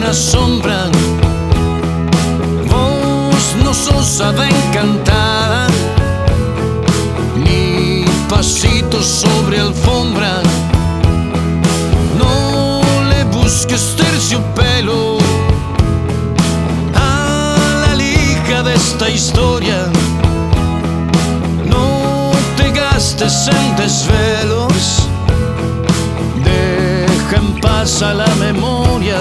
una sombra. Vos no sos hada encantada, ni pasitos sobre alfombra. No le busques terciopelo a la lija de esta historia. No te gastes en desvelos, deja en paz a la memoria.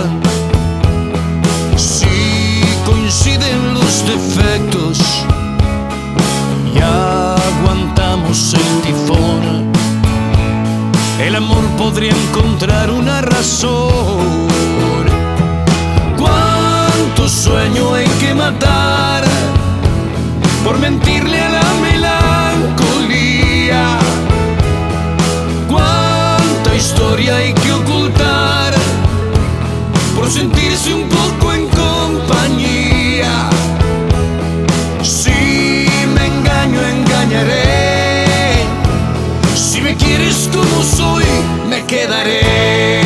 Si coinciden los defectos y aguantamos el tifón, el amor podría encontrar una razón. ¿Cuánto sueño hay que matar por mentirle a la melancolía? ¿Cuánta historia hay que ocultar por sentirse un poco en compañía? Si me engaño, engañaré. Si me quieres como soy, me quedaré.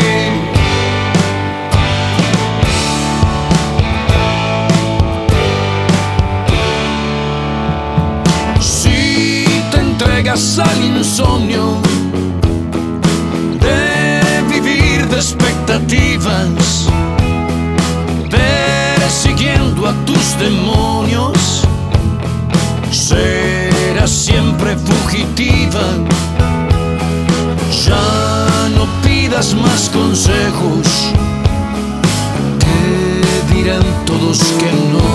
Si te entregas al insomnio de vivir de expectativas, persiguiendo a tus demonios, serás siempre fugitiva. Ya no pidas más consejos, te dirán todos que no.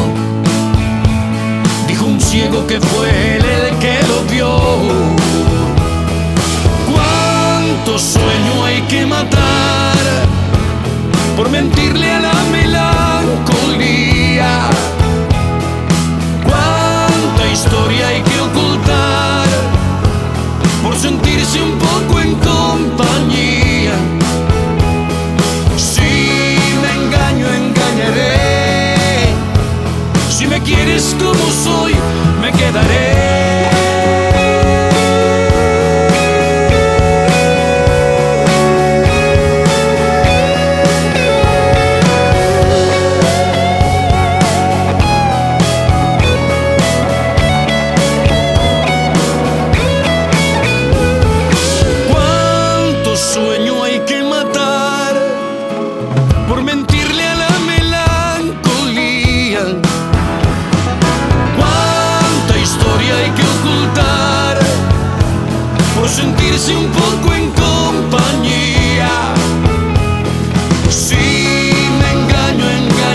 Dijo un ciego que fue él el que lo vio. ¿Cuánto sueño hay que matar por mentirle a la melancolía? ¿Cuánta historia hay que ocultar por sentirse un poco en compañía? Si me engaño, engañaré. Si me quieres como soy, me quedaré. Sueño hay que matar por mentirle a la melancolía. Cuánta historia hay que ocultar por sentirse un poco en compañía. Si me engaño,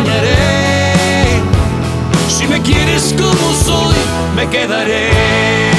engañaré. Si me quieres como soy, me quedaré.